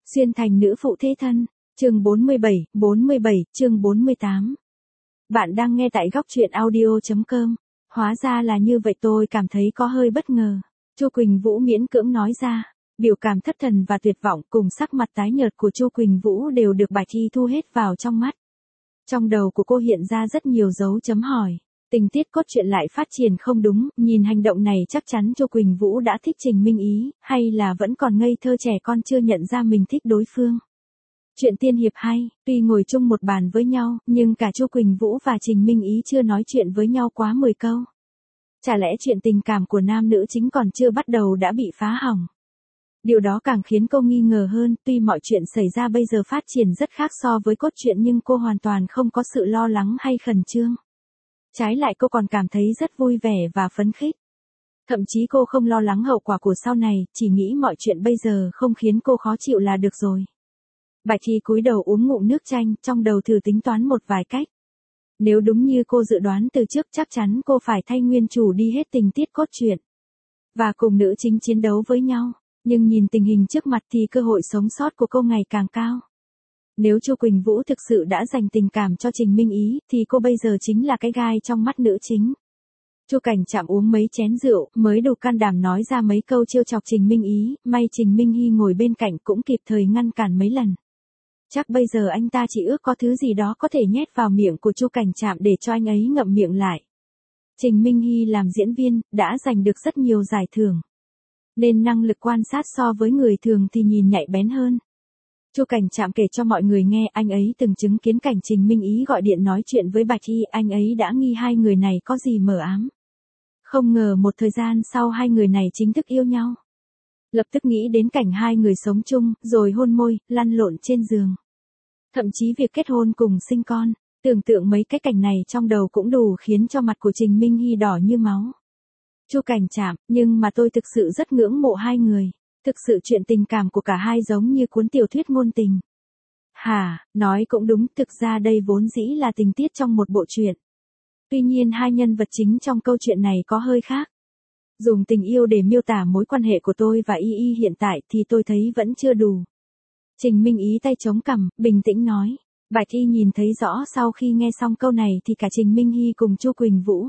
Xuyên thành nữ phụ thế thân, chương 47, chương 48. Bạn đang nghe tại góc truyện audio.com. Hóa ra là như vậy, tôi cảm thấy có hơi bất ngờ. Chu Quỳnh Vũ miễn cưỡng nói ra, biểu cảm thất thần và tuyệt vọng cùng sắc mặt tái nhợt của Chu Quỳnh Vũ đều được Bạch Thi thu hết vào trong mắt. Trong đầu của cô hiện ra rất nhiều dấu chấm hỏi. Tình tiết cốt truyện lại phát triển không đúng, nhìn hành động này chắc chắn Chu Quỳnh Vũ đã thích Trình Minh Ý, hay là vẫn còn ngây thơ trẻ con chưa nhận ra mình thích đối phương. Chuyện tiên hiệp hay, tuy ngồi chung một bàn với nhau, nhưng cả Chu Quỳnh Vũ và Trình Minh Ý chưa nói chuyện với nhau quá 10 câu. Chả lẽ chuyện tình cảm của nam nữ chính còn chưa bắt đầu đã bị phá hỏng. Điều đó càng khiến cô nghi ngờ hơn, tuy mọi chuyện xảy ra bây giờ phát triển rất khác so với cốt truyện nhưng cô hoàn toàn không có sự lo lắng hay khẩn trương. Trái lại cô còn cảm thấy rất vui vẻ và phấn khích. Thậm chí cô không lo lắng hậu quả của sau này, chỉ nghĩ mọi chuyện bây giờ không khiến cô khó chịu là được rồi. Bạch Thi cúi đầu uống ngụm nước chanh, trong đầu thử tính toán một vài cách. Nếu đúng như cô dự đoán từ trước chắc chắn cô phải thay nguyên chủ đi hết tình tiết cốt truyện. Và cùng nữ chính chiến đấu với nhau, nhưng nhìn tình hình trước mặt thì cơ hội sống sót của cô ngày càng cao. Nếu Chu Quỳnh Vũ thực sự đã dành tình cảm cho Trình Minh Ý, thì cô bây giờ chính là cái gai trong mắt nữ chính. Chu Cảnh Trạm uống mấy chén rượu, mới đủ can đảm nói ra mấy câu trêu chọc Trình Minh Ý, may Trình Minh Hy ngồi bên cạnh cũng kịp thời ngăn cản mấy lần. Chắc bây giờ anh ta chỉ ước có thứ gì đó có thể nhét vào miệng của Chu Cảnh Trạm để cho anh ấy ngậm miệng lại. Trình Minh Hy làm diễn viên, đã giành được rất nhiều giải thưởng. Nên năng lực quan sát so với người thường thì nhìn nhạy bén hơn. Chu Cảnh Trạm kể cho mọi người nghe anh ấy từng chứng kiến cảnh Trình Minh Ý gọi điện nói chuyện với Bạch Thi, anh ấy đã nghi hai người này có gì mờ ám. Không ngờ một thời gian sau hai người này chính thức yêu nhau. Lập tức nghĩ đến cảnh hai người sống chung, rồi hôn môi, lăn lộn trên giường. Thậm chí việc kết hôn cùng sinh con, tưởng tượng mấy cái cảnh này trong đầu cũng đủ khiến cho mặt của Trình Minh Hy đỏ như máu. Chu Cảnh Trạm, nhưng mà tôi thực sự rất ngưỡng mộ hai người. Thực sự chuyện tình cảm của cả hai giống như cuốn tiểu thuyết ngôn tình. Hả, nói cũng đúng, thực ra đây vốn dĩ là tình tiết trong một bộ truyện. Tuy nhiên hai nhân vật chính trong câu chuyện này có hơi khác. Dùng tình yêu để miêu tả mối quan hệ của tôi và Y Y hiện tại thì tôi thấy vẫn chưa đủ. Trình Minh Ý tay chống cằm, bình tĩnh nói. Bạch Thi nhìn thấy rõ sau khi nghe xong câu này thì cả Trình Minh Hy cùng Chu Quỳnh Vũ.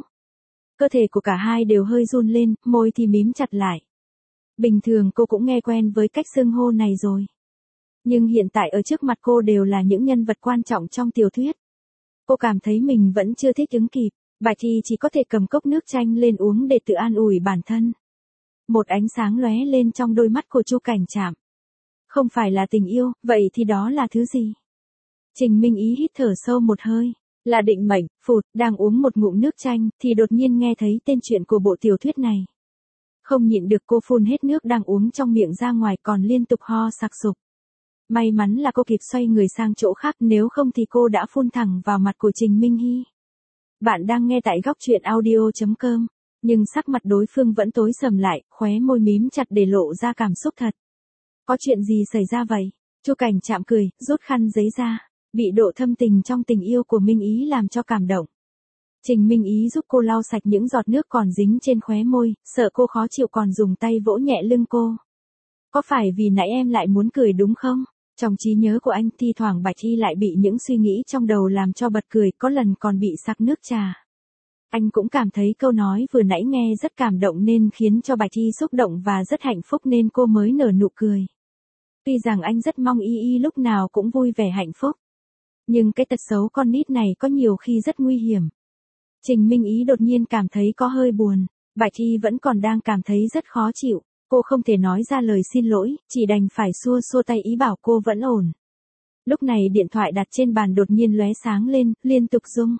Cơ thể của cả hai đều hơi run lên, môi thì mím chặt lại. Bình thường cô cũng nghe quen với cách xưng hô này rồi. Nhưng hiện tại ở trước mặt cô đều là những nhân vật quan trọng trong tiểu thuyết. Cô cảm thấy mình vẫn chưa thích ứng kịp. Bạch Thi chỉ có thể cầm cốc nước chanh lên uống để tự an ủi bản thân. Một ánh sáng lóe lên trong đôi mắt của Chu Cảnh Trạm. Không phải là tình yêu, vậy thì đó là thứ gì? Trình Minh Ý hít thở sâu một hơi. Là định mệnh, phụt, đang uống một ngụm nước chanh thì đột nhiên nghe thấy tên truyện của bộ tiểu thuyết này. Không nhịn được cô phun hết nước đang uống trong miệng ra ngoài còn liên tục ho sặc sụp. May mắn là cô kịp xoay người sang chỗ khác, nếu không thì cô đã phun thẳng vào mặt của Trình Minh Hy. Bạn đang nghe tại góc truyện audio.com, nhưng sắc mặt đối phương vẫn tối sầm lại, khóe môi mím chặt để lộ ra cảm xúc thật. Có chuyện gì xảy ra vậy? Chu Cảnh Trạm cười, rút khăn giấy ra, bị độ thâm tình trong tình yêu của Minh Ý làm cho cảm động. Trình Minh Ý giúp cô lau sạch những giọt nước còn dính trên khóe môi, sợ cô khó chịu còn dùng tay vỗ nhẹ lưng cô. Có phải vì nãy em lại muốn cười đúng không? Trong trí nhớ của anh thi thoảng Bạch Thi lại bị những suy nghĩ trong đầu làm cho bật cười, có lần còn bị sặc nước trà. Anh cũng cảm thấy câu nói vừa nãy nghe rất cảm động nên khiến cho Bạch Thi xúc động và rất hạnh phúc nên cô mới nở nụ cười. Tuy rằng anh rất mong Y Y lúc nào cũng vui vẻ hạnh phúc. Nhưng cái tật xấu con nít này có nhiều khi rất nguy hiểm. Trình Minh Ý đột nhiên cảm thấy có hơi buồn. Bạch Thi vẫn còn đang cảm thấy rất khó chịu. Cô không thể nói ra lời xin lỗi, chỉ đành phải xua xua tay ý bảo cô vẫn ổn. Lúc này điện thoại đặt trên bàn đột nhiên lóe sáng lên, liên tục rung.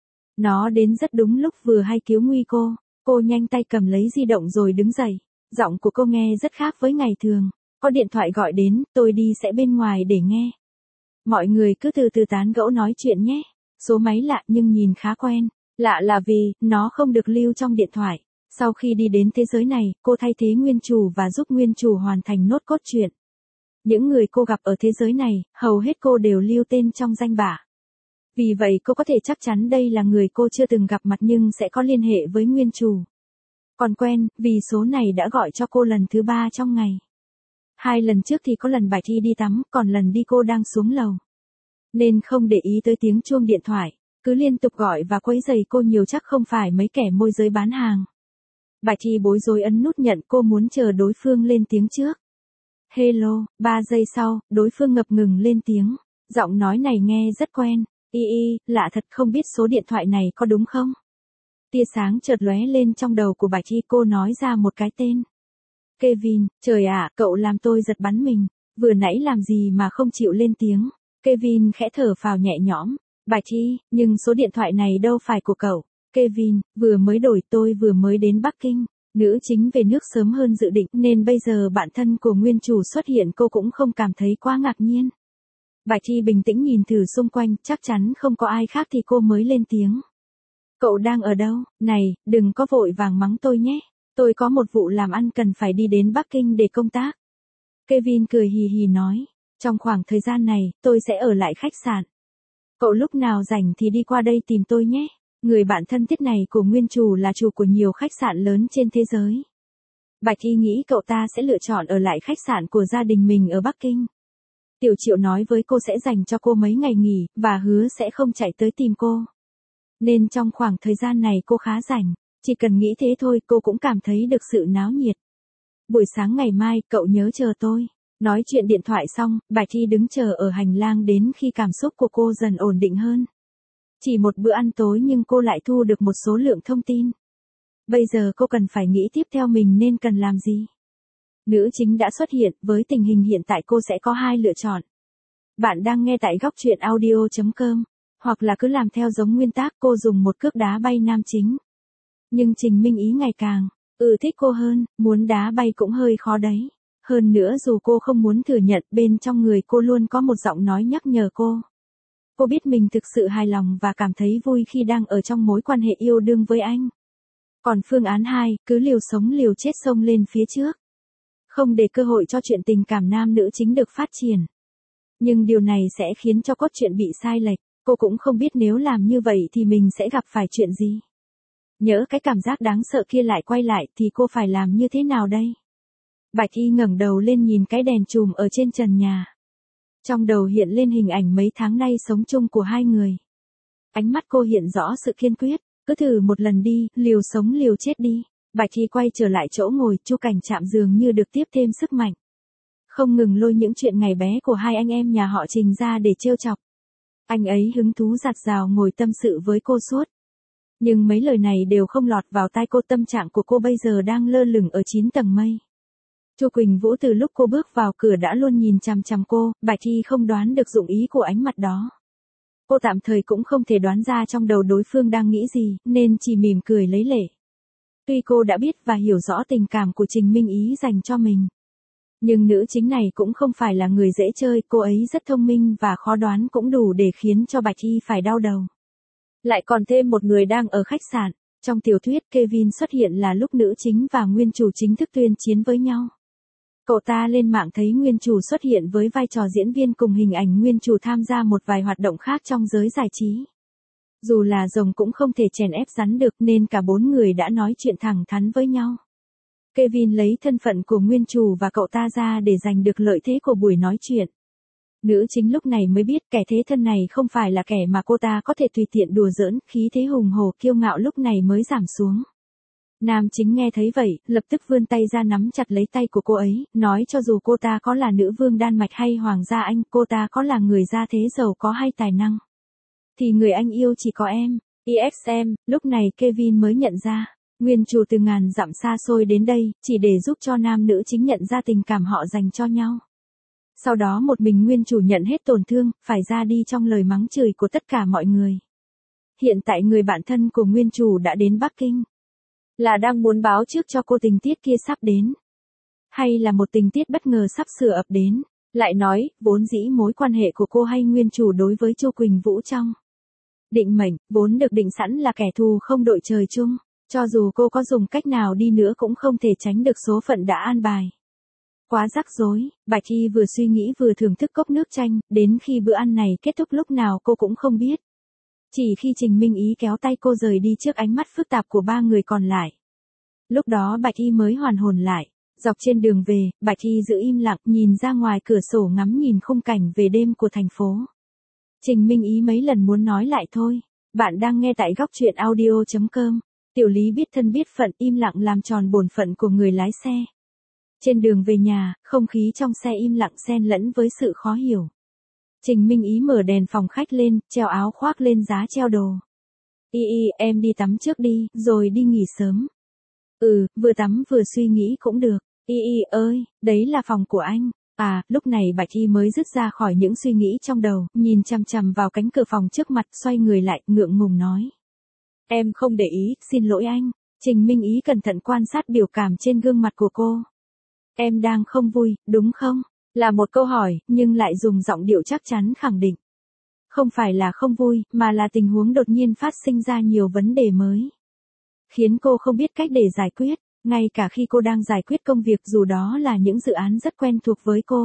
Nó đến rất đúng lúc vừa hay cứu nguy cô. Cô nhanh tay cầm lấy di động rồi đứng dậy. Giọng của cô nghe rất khác với ngày thường. Có điện thoại gọi đến, tôi đi sẽ bên ngoài để nghe. Mọi người cứ từ từ tán gẫu nói chuyện nhé. Số máy lạ nhưng nhìn khá quen. Lạ là vì, nó không được lưu trong điện thoại. Sau khi đi đến thế giới này, cô thay thế nguyên chủ và giúp nguyên chủ hoàn thành nốt cốt truyện. Những người cô gặp ở thế giới này, hầu hết cô đều lưu tên trong danh bạ. Vì vậy cô có thể chắc chắn đây là người cô chưa từng gặp mặt nhưng sẽ có liên hệ với nguyên chủ. Còn quen, vì số này đã gọi cho cô lần thứ 3 trong ngày. 2 lần trước thì có lần Bạch Thi đi tắm, còn lần đi cô đang xuống lầu. Nên không để ý tới tiếng chuông điện thoại, cứ liên tục gọi và quấy rầy cô nhiều, chắc không phải mấy kẻ môi giới bán hàng. Bạch Thi bối rối ấn nút nhận, cô muốn chờ đối phương lên tiếng trước. Hello, 3 giây sau, đối phương ngập ngừng lên tiếng. Giọng nói này nghe rất quen. Lạ thật, không biết số điện thoại này có đúng không? Tia sáng chợt lóe lên trong đầu của Bạch Thi, cô nói ra một cái tên. Kevin, trời ạ, cậu làm tôi giật bắn mình. Vừa nãy làm gì mà không chịu lên tiếng. Kevin khẽ thở phào nhẹ nhõm. Bạch Thi, nhưng số điện thoại này đâu phải của cậu. Kevin, vừa mới đổi, tôi vừa mới đến Bắc Kinh. Nữ chính về nước sớm hơn dự định nên bây giờ bạn thân của nguyên chủ xuất hiện cô cũng không cảm thấy quá ngạc nhiên. Bạch Thi bình tĩnh nhìn thử xung quanh, chắc chắn không có ai khác thì cô mới lên tiếng. Cậu đang ở đâu? Này, đừng có vội vàng mắng tôi nhé. Tôi có một vụ làm ăn cần phải đi đến Bắc Kinh để công tác. Kevin cười hì hì nói. Trong khoảng thời gian này, tôi sẽ ở lại khách sạn. Cậu lúc nào rảnh thì đi qua đây tìm tôi nhé. Người bạn thân thiết này của nguyên chủ là chủ của nhiều khách sạn lớn trên thế giới. Bạch Thi nghĩ cậu ta sẽ lựa chọn ở lại khách sạn của gia đình mình ở Bắc Kinh. Tiểu Triệu nói với cô sẽ dành cho cô mấy ngày nghỉ, và hứa sẽ không chạy tới tìm cô. Nên trong khoảng thời gian này cô khá rảnh, chỉ cần nghĩ thế thôi cô cũng cảm thấy được sự náo nhiệt. Buổi sáng ngày mai, cậu nhớ chờ tôi. Nói chuyện điện thoại xong, Bạch Thi đứng chờ ở hành lang đến khi cảm xúc của cô dần ổn định hơn. Chỉ một bữa ăn tối nhưng cô lại thu được một số lượng thông tin. Bây giờ cô cần phải nghĩ tiếp theo mình nên cần làm gì. Nữ chính đã xuất hiện, với tình hình hiện tại cô sẽ có 2 lựa chọn. Bạn đang nghe tại góc truyện audio.com, hoặc là cứ làm theo giống nguyên tắc cô dùng một cước đá bay nam chính. Nhưng Trình Minh Ý ngày càng thích cô hơn, muốn đá bay cũng hơi khó đấy. Hơn nữa dù cô không muốn thừa nhận, bên trong người cô luôn có một giọng nói nhắc nhở cô. Cô biết mình thực sự hài lòng và cảm thấy vui khi đang ở trong mối quan hệ yêu đương với anh. Còn phương án 2, cứ liều sống liều chết xông lên phía trước. Không để cơ hội cho chuyện tình cảm nam nữ chính được phát triển. Nhưng điều này sẽ khiến cho cốt truyện bị sai lệch, cô cũng không biết nếu làm như vậy thì mình sẽ gặp phải chuyện gì. Nhỡ cái cảm giác đáng sợ kia lại quay lại thì cô phải làm như thế nào đây? Bạch Thi ngẩng đầu lên nhìn cái đèn chùm ở trên trần nhà. Trong đầu hiện lên hình ảnh mấy tháng nay sống chung của 2 người. Ánh mắt cô hiện rõ sự kiên quyết, cứ thử một lần đi, liều sống liều chết đi. Bạch Thi quay trở lại chỗ ngồi, Chu Cảnh Trạm dường như được tiếp thêm sức mạnh. Không ngừng lôi những chuyện ngày bé của 2 anh em nhà họ Trình ra để trêu chọc. Anh ấy hứng thú dạt dào ngồi tâm sự với cô suốt. Nhưng mấy lời này đều không lọt vào tai cô, tâm trạng của cô bây giờ đang lơ lửng ở 9 tầng mây. Chu Quỳnh Vũ từ lúc cô bước vào cửa đã luôn nhìn chằm chằm cô, Bạch Thi không đoán được dụng ý của ánh mặt đó. Cô tạm thời cũng không thể đoán ra trong đầu đối phương đang nghĩ gì, nên chỉ mỉm cười lấy lệ. Tuy cô đã biết và hiểu rõ tình cảm của Trình Minh Ý dành cho mình. Nhưng nữ chính này cũng không phải là người dễ chơi, cô ấy rất thông minh và khó đoán cũng đủ để khiến cho Bạch Thi phải đau đầu. Lại còn thêm một người đang ở khách sạn. Trong tiểu thuyết, Kevin xuất hiện là lúc nữ chính và nguyên chủ chính thức tuyên chiến với nhau. Cậu ta lên mạng thấy nguyên chủ xuất hiện với vai trò diễn viên cùng hình ảnh nguyên chủ tham gia một vài hoạt động khác trong giới giải trí. Dù là rồng cũng không thể chèn ép rắn được nên cả 4 người đã nói chuyện thẳng thắn với nhau. Kevin lấy thân phận của nguyên chủ và cậu ta ra để giành được lợi thế của buổi nói chuyện. Nữ chính lúc này mới biết kẻ thế thân này không phải là kẻ mà cô ta có thể tùy tiện đùa giỡn, khí thế hùng hổ kiêu ngạo lúc này mới giảm xuống. Nam chính nghe thấy vậy, lập tức vươn tay ra nắm chặt lấy tay của cô ấy, nói cho dù cô ta có là nữ vương Đan Mạch hay hoàng gia Anh, cô ta có là người gia thế giàu có hay tài năng, thì người anh yêu chỉ có em. EXM, lúc này Kevin mới nhận ra, nguyên chủ từ ngàn dặm xa xôi đến đây, chỉ để giúp cho nam nữ chính nhận ra tình cảm họ dành cho nhau. Sau đó một mình nguyên chủ nhận hết tổn thương, phải ra đi trong lời mắng chửi của tất cả mọi người. Hiện tại người bạn thân của nguyên chủ đã đến Bắc Kinh. Là đang muốn báo trước cho cô tình tiết kia sắp đến. Hay là một tình tiết bất ngờ sắp sửa ập đến. Lại nói, vốn dĩ mối quan hệ của cô hay nguyên chủ đối với Chu Quỳnh Vũ trong định mệnh, vốn được định sẵn là kẻ thù không đội trời chung. Cho dù cô có dùng cách nào đi nữa cũng không thể tránh được số phận đã an bài. Quá rắc rối, Bạch Thi vừa suy nghĩ vừa thưởng thức cốc nước chanh, đến khi bữa ăn này kết thúc lúc nào cô cũng không biết. Chỉ khi Trình Minh Ý kéo tay cô rời đi trước ánh mắt phức tạp của 3 người còn lại. Lúc đó Bạch Thi mới hoàn hồn lại, Dọc trên đường về, Bạch Thi giữ im lặng nhìn ra ngoài cửa sổ ngắm nhìn khung cảnh về đêm của thành phố. Trình Minh Ý mấy lần muốn nói lại thôi. Bạn đang nghe tại góc truyện audio.com. Tiểu Lý biết thân biết phận im lặng làm tròn bổn phận của người lái xe. Trên đường về nhà, không khí trong xe im lặng xen lẫn với sự khó hiểu. Trình Minh Ý mở đèn phòng khách lên, treo áo khoác lên giá treo đồ. Em đi tắm trước đi, rồi đi nghỉ sớm. Vừa tắm vừa suy nghĩ cũng được. Ơi, đấy là phòng của anh. Lúc này Bạch Thi mới dứt ra khỏi những suy nghĩ trong đầu, nhìn chằm chằm vào cánh cửa phòng trước mặt, xoay người lại, ngượng ngùng nói. Em không để ý, xin lỗi anh. Trình Minh Ý cẩn thận quan sát biểu cảm trên gương mặt của cô. Em đang không vui, đúng không? Là một câu hỏi, nhưng lại dùng giọng điệu chắc chắn khẳng định. Không phải là không vui, mà là tình huống đột nhiên phát sinh ra nhiều vấn đề mới. Khiến cô không biết cách để giải quyết, ngay cả khi cô đang giải quyết công việc dù đó là những dự án rất quen thuộc với cô.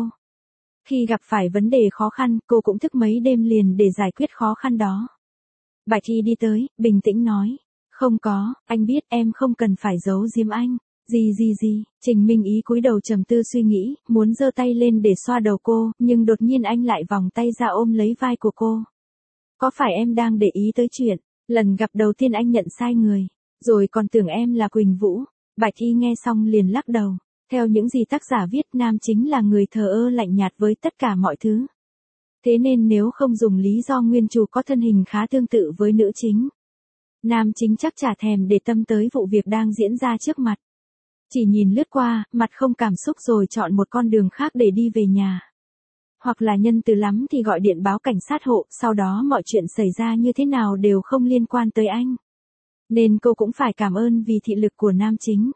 Khi gặp phải vấn đề khó khăn, cô cũng thức mấy đêm liền để giải quyết khó khăn đó. Bạch Thi đi tới, bình tĩnh nói. Không có, anh biết em không cần phải giấu giếm anh. Gì, Trình Minh Ý cúi đầu trầm tư suy nghĩ, muốn giơ tay lên để xoa đầu cô, nhưng đột nhiên anh lại vòng tay ra ôm lấy vai của cô. Có phải em đang để ý tới chuyện, lần gặp đầu tiên anh nhận sai người, rồi còn tưởng em là Quỳnh Vũ? Bạch Thi nghe xong liền lắc đầu. Theo những gì tác giả viết, nam chính là người thờ ơ lạnh nhạt với tất cả mọi thứ. Thế nên nếu không dùng lý do nguyên chủ có thân hình khá tương tự với nữ chính, nam chính chắc chả thèm để tâm tới vụ việc đang diễn ra trước mặt. Chỉ nhìn lướt qua, mặt không cảm xúc rồi chọn một con đường khác để đi về nhà. Hoặc là nhân từ lắm thì gọi điện báo cảnh sát hộ, sau đó mọi chuyện xảy ra như thế nào đều không liên quan tới anh. Nên cô cũng phải cảm ơn vì thị lực của nam chính.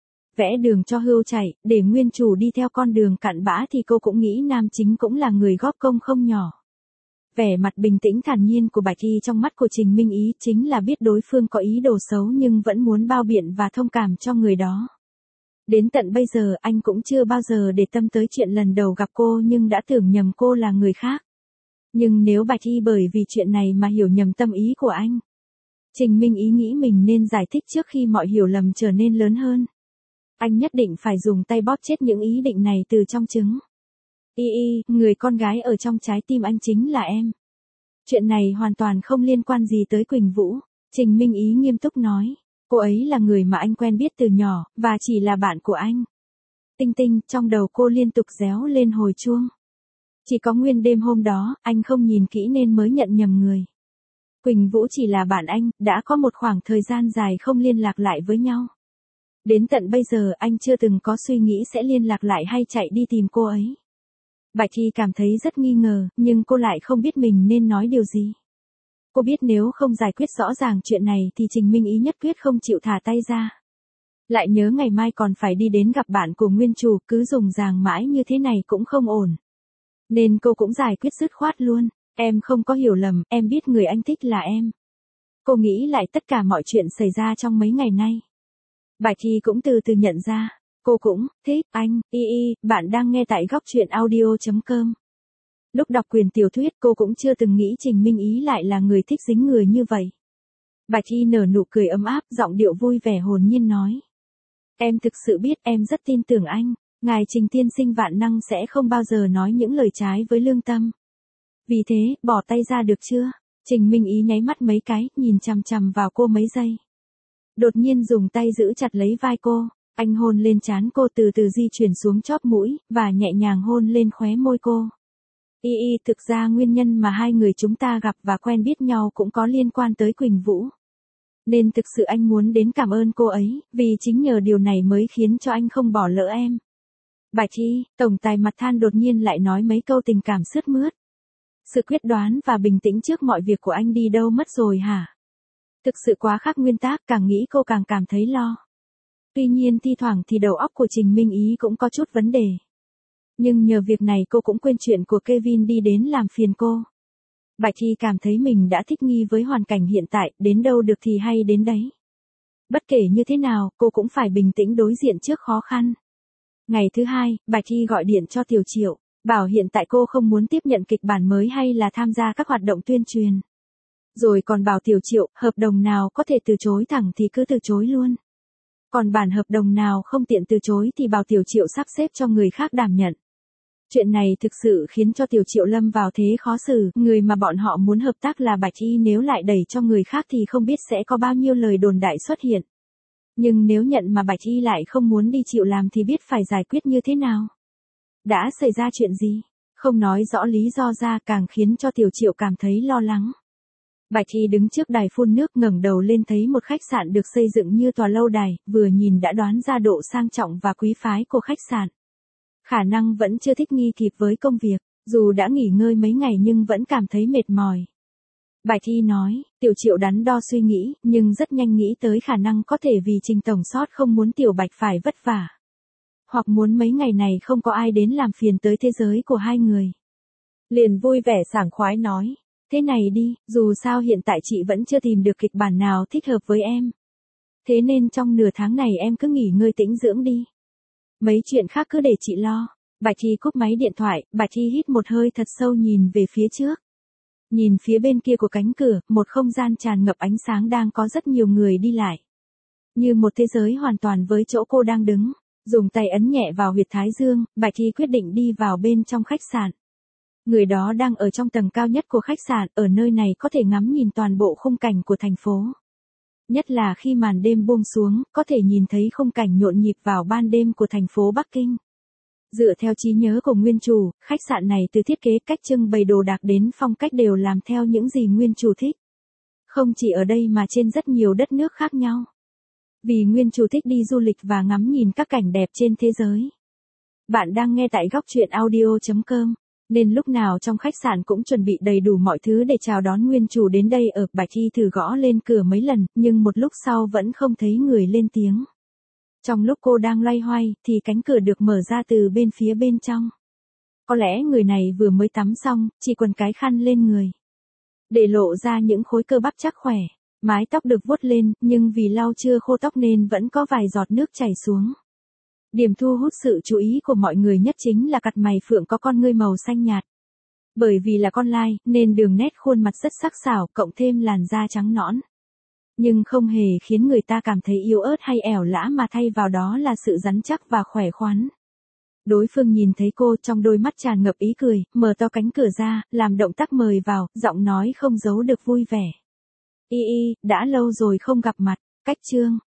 Vẽ đường cho hươu chạy, để nguyên chủ đi theo con đường cặn bã thì cô cũng nghĩ nam chính cũng là người góp công không nhỏ. Vẻ mặt bình tĩnh thản nhiên của Bạch Thi trong mắt của Trình Minh Ý chính là biết đối phương có ý đồ xấu nhưng vẫn muốn bao biện và thông cảm cho người đó. Đến tận bây giờ anh cũng chưa bao giờ để tâm tới chuyện lần đầu gặp cô nhưng đã tưởng nhầm cô là người khác. Nhưng nếu Bạch Thi bởi vì chuyện này mà hiểu nhầm tâm ý của anh, Trình Minh Ý nghĩ mình nên giải thích trước khi mọi hiểu lầm trở nên lớn hơn. Anh nhất định phải dùng tay bóp chết những ý định này từ trong trứng. Người con gái ở trong trái tim anh chính là em. Chuyện này hoàn toàn không liên quan gì tới Quỳnh Vũ. Trình Minh Ý nghiêm túc nói. Cô ấy là người mà anh quen biết từ nhỏ, và chỉ là bạn của anh. Tinh tinh, trong đầu cô liên tục réo lên hồi chuông. Chỉ có nguyên đêm hôm đó, anh không nhìn kỹ nên mới nhận nhầm người. Quỳnh Vũ chỉ là bạn anh, đã có một khoảng thời gian dài không liên lạc lại với nhau. Đến tận bây giờ anh chưa từng có suy nghĩ sẽ liên lạc lại hay chạy đi tìm cô ấy. Bạch Thi cảm thấy rất nghi ngờ, nhưng cô lại không biết mình nên nói điều gì. Cô biết nếu không giải quyết rõ ràng chuyện này thì Trình Minh Ý nhất quyết không chịu thả tay ra. Lại nhớ ngày mai còn phải đi đến gặp bạn của nguyên chủ, cứ dùng dàng mãi như thế này cũng không ổn. Nên cô cũng giải quyết dứt khoát luôn. Em không có hiểu lầm, em biết người anh thích là em. Cô nghĩ lại tất cả mọi chuyện xảy ra trong mấy ngày nay. Bạch Thi cũng từ từ nhận ra, cô cũng thích anh. Bạn đang nghe tại góc truyện audio.com. Lúc đọc quyển tiểu thuyết cô cũng chưa từng nghĩ Trình Minh Ý lại là người thích dính người như vậy. Bạch Thi nở nụ cười ấm áp, giọng điệu vui vẻ hồn nhiên nói. Em thực sự biết em rất tin tưởng anh, ngài Trình tiên sinh vạn năng sẽ không bao giờ nói những lời trái với lương tâm. Vì thế, bỏ tay ra được chưa? Trình Minh Ý nháy mắt mấy cái, nhìn chằm chằm vào cô mấy giây. Đột nhiên dùng tay giữ chặt lấy vai cô, anh hôn lên trán cô từ từ di chuyển xuống chóp mũi, và nhẹ nhàng hôn lên khóe môi cô. Thực ra nguyên nhân mà hai người chúng ta gặp và quen biết nhau cũng có liên quan tới Quỳnh Vũ. Nên thực sự anh muốn đến cảm ơn cô ấy, vì chính nhờ điều này mới khiến cho anh không bỏ lỡ em. Bạch Thi, tổng tài mặt than đột nhiên lại nói mấy câu tình cảm sướt mướt. Sự quyết đoán và bình tĩnh trước mọi việc của anh đi đâu mất rồi hả? Thực sự quá khác nguyên tắc, càng nghĩ cô càng cảm thấy lo. Tuy nhiên thi thoảng thì đầu óc của Trình Minh Ý cũng có chút vấn đề. Nhưng nhờ việc này cô cũng quên chuyện của Kevin đi đến làm phiền cô. Bạch Thi cảm thấy mình đã thích nghi với hoàn cảnh hiện tại, đến đâu được thì hay đến đấy. Bất kể như thế nào, cô cũng phải bình tĩnh đối diện trước khó khăn. Ngày thứ hai, Bạch Thi gọi điện cho Tiểu Triệu, bảo hiện tại cô không muốn tiếp nhận kịch bản mới hay là tham gia các hoạt động tuyên truyền. Rồi còn bảo Tiểu Triệu, hợp đồng nào có thể từ chối thẳng thì cứ từ chối luôn. Còn bản hợp đồng nào không tiện từ chối thì bảo Tiểu Triệu sắp xếp cho người khác đảm nhận. Chuyện này thực sự khiến cho Tiểu Triệu lâm vào thế khó xử, người mà bọn họ muốn hợp tác là Bạch Y, nếu lại đẩy cho người khác thì không biết sẽ có bao nhiêu lời đồn đại xuất hiện. Nhưng nếu nhận mà Bạch Y lại không muốn đi chịu làm thì biết phải giải quyết như thế nào. Đã xảy ra chuyện gì? Không nói rõ lý do ra càng khiến cho Tiểu Triệu cảm thấy lo lắng. Bạch Y đứng trước đài phun nước, ngẩng đầu lên thấy một khách sạn được xây dựng như tòa lâu đài, vừa nhìn đã đoán ra độ sang trọng và quý phái của khách sạn. Khả năng vẫn chưa thích nghi kịp với công việc, dù đã nghỉ ngơi mấy ngày nhưng vẫn cảm thấy mệt mỏi. Bạch Y nói, Tiểu Triệu đắn đo suy nghĩ, nhưng rất nhanh nghĩ tới khả năng có thể vì Trình tổng sót không muốn Tiểu Bạch phải vất vả. Hoặc muốn mấy ngày này không có ai đến làm phiền tới thế giới của hai người. Liền vui vẻ sảng khoái nói, thế này đi, dù sao hiện tại chị vẫn chưa tìm được kịch bản nào thích hợp với em. Thế nên trong nửa tháng này em cứ nghỉ ngơi tĩnh dưỡng đi. Mấy chuyện khác cứ để chị lo. Bạch Y cúp máy điện thoại, Bạch Y hít một hơi thật sâu nhìn về phía trước. Nhìn phía bên kia của cánh cửa, một không gian tràn ngập ánh sáng đang có rất nhiều người đi lại. Như một thế giới hoàn toàn với chỗ cô đang đứng. Dùng tay ấn nhẹ vào huyệt thái dương, Bạch Y quyết định đi vào bên trong khách sạn. Người đó đang ở trong tầng cao nhất của khách sạn, ở nơi này có thể ngắm nhìn toàn bộ khung cảnh của thành phố. Nhất là khi màn đêm buông xuống, có thể nhìn thấy khung cảnh nhộn nhịp vào ban đêm của thành phố Bắc Kinh. Dựa theo trí nhớ của nguyên chủ, khách sạn này từ thiết kế cách trưng bày đồ đạc đến phong cách đều làm theo những gì nguyên chủ thích. Không chỉ ở đây mà trên rất nhiều đất nước khác nhau. Vì nguyên chủ thích đi du lịch và ngắm nhìn các cảnh đẹp trên thế giới. Bạn đang nghe tại góc truyện audio.com, nên lúc nào trong khách sạn cũng chuẩn bị đầy đủ mọi thứ để chào đón nguyên chủ đến đây ở. Bạch Y thử gõ lên cửa mấy lần, nhưng một lúc sau vẫn không thấy người lên tiếng. Trong lúc cô đang loay hoay, thì cánh cửa được mở ra từ bên phía bên trong. Có lẽ người này vừa mới tắm xong, chỉ quần cái khăn lên người. Để lộ ra những khối cơ bắp chắc khỏe. Mái tóc được vuốt lên, nhưng vì lau chưa khô tóc nên vẫn có vài giọt nước chảy xuống. Điểm thu hút sự chú ý của mọi người nhất chính là cặp mày phượng có con ngươi màu xanh nhạt. Bởi vì là con lai, nên đường nét khuôn mặt rất sắc sảo, cộng thêm làn da trắng nõn. Nhưng không hề khiến người ta cảm thấy yếu ớt hay ẻo lã, mà thay vào đó là sự rắn chắc và khỏe khoắn. Đối phương nhìn thấy cô, trong đôi mắt tràn ngập ý cười, mở to cánh cửa ra, làm động tác mời vào, giọng nói không giấu được vui vẻ. Y, đã lâu rồi không gặp mặt, cách chương.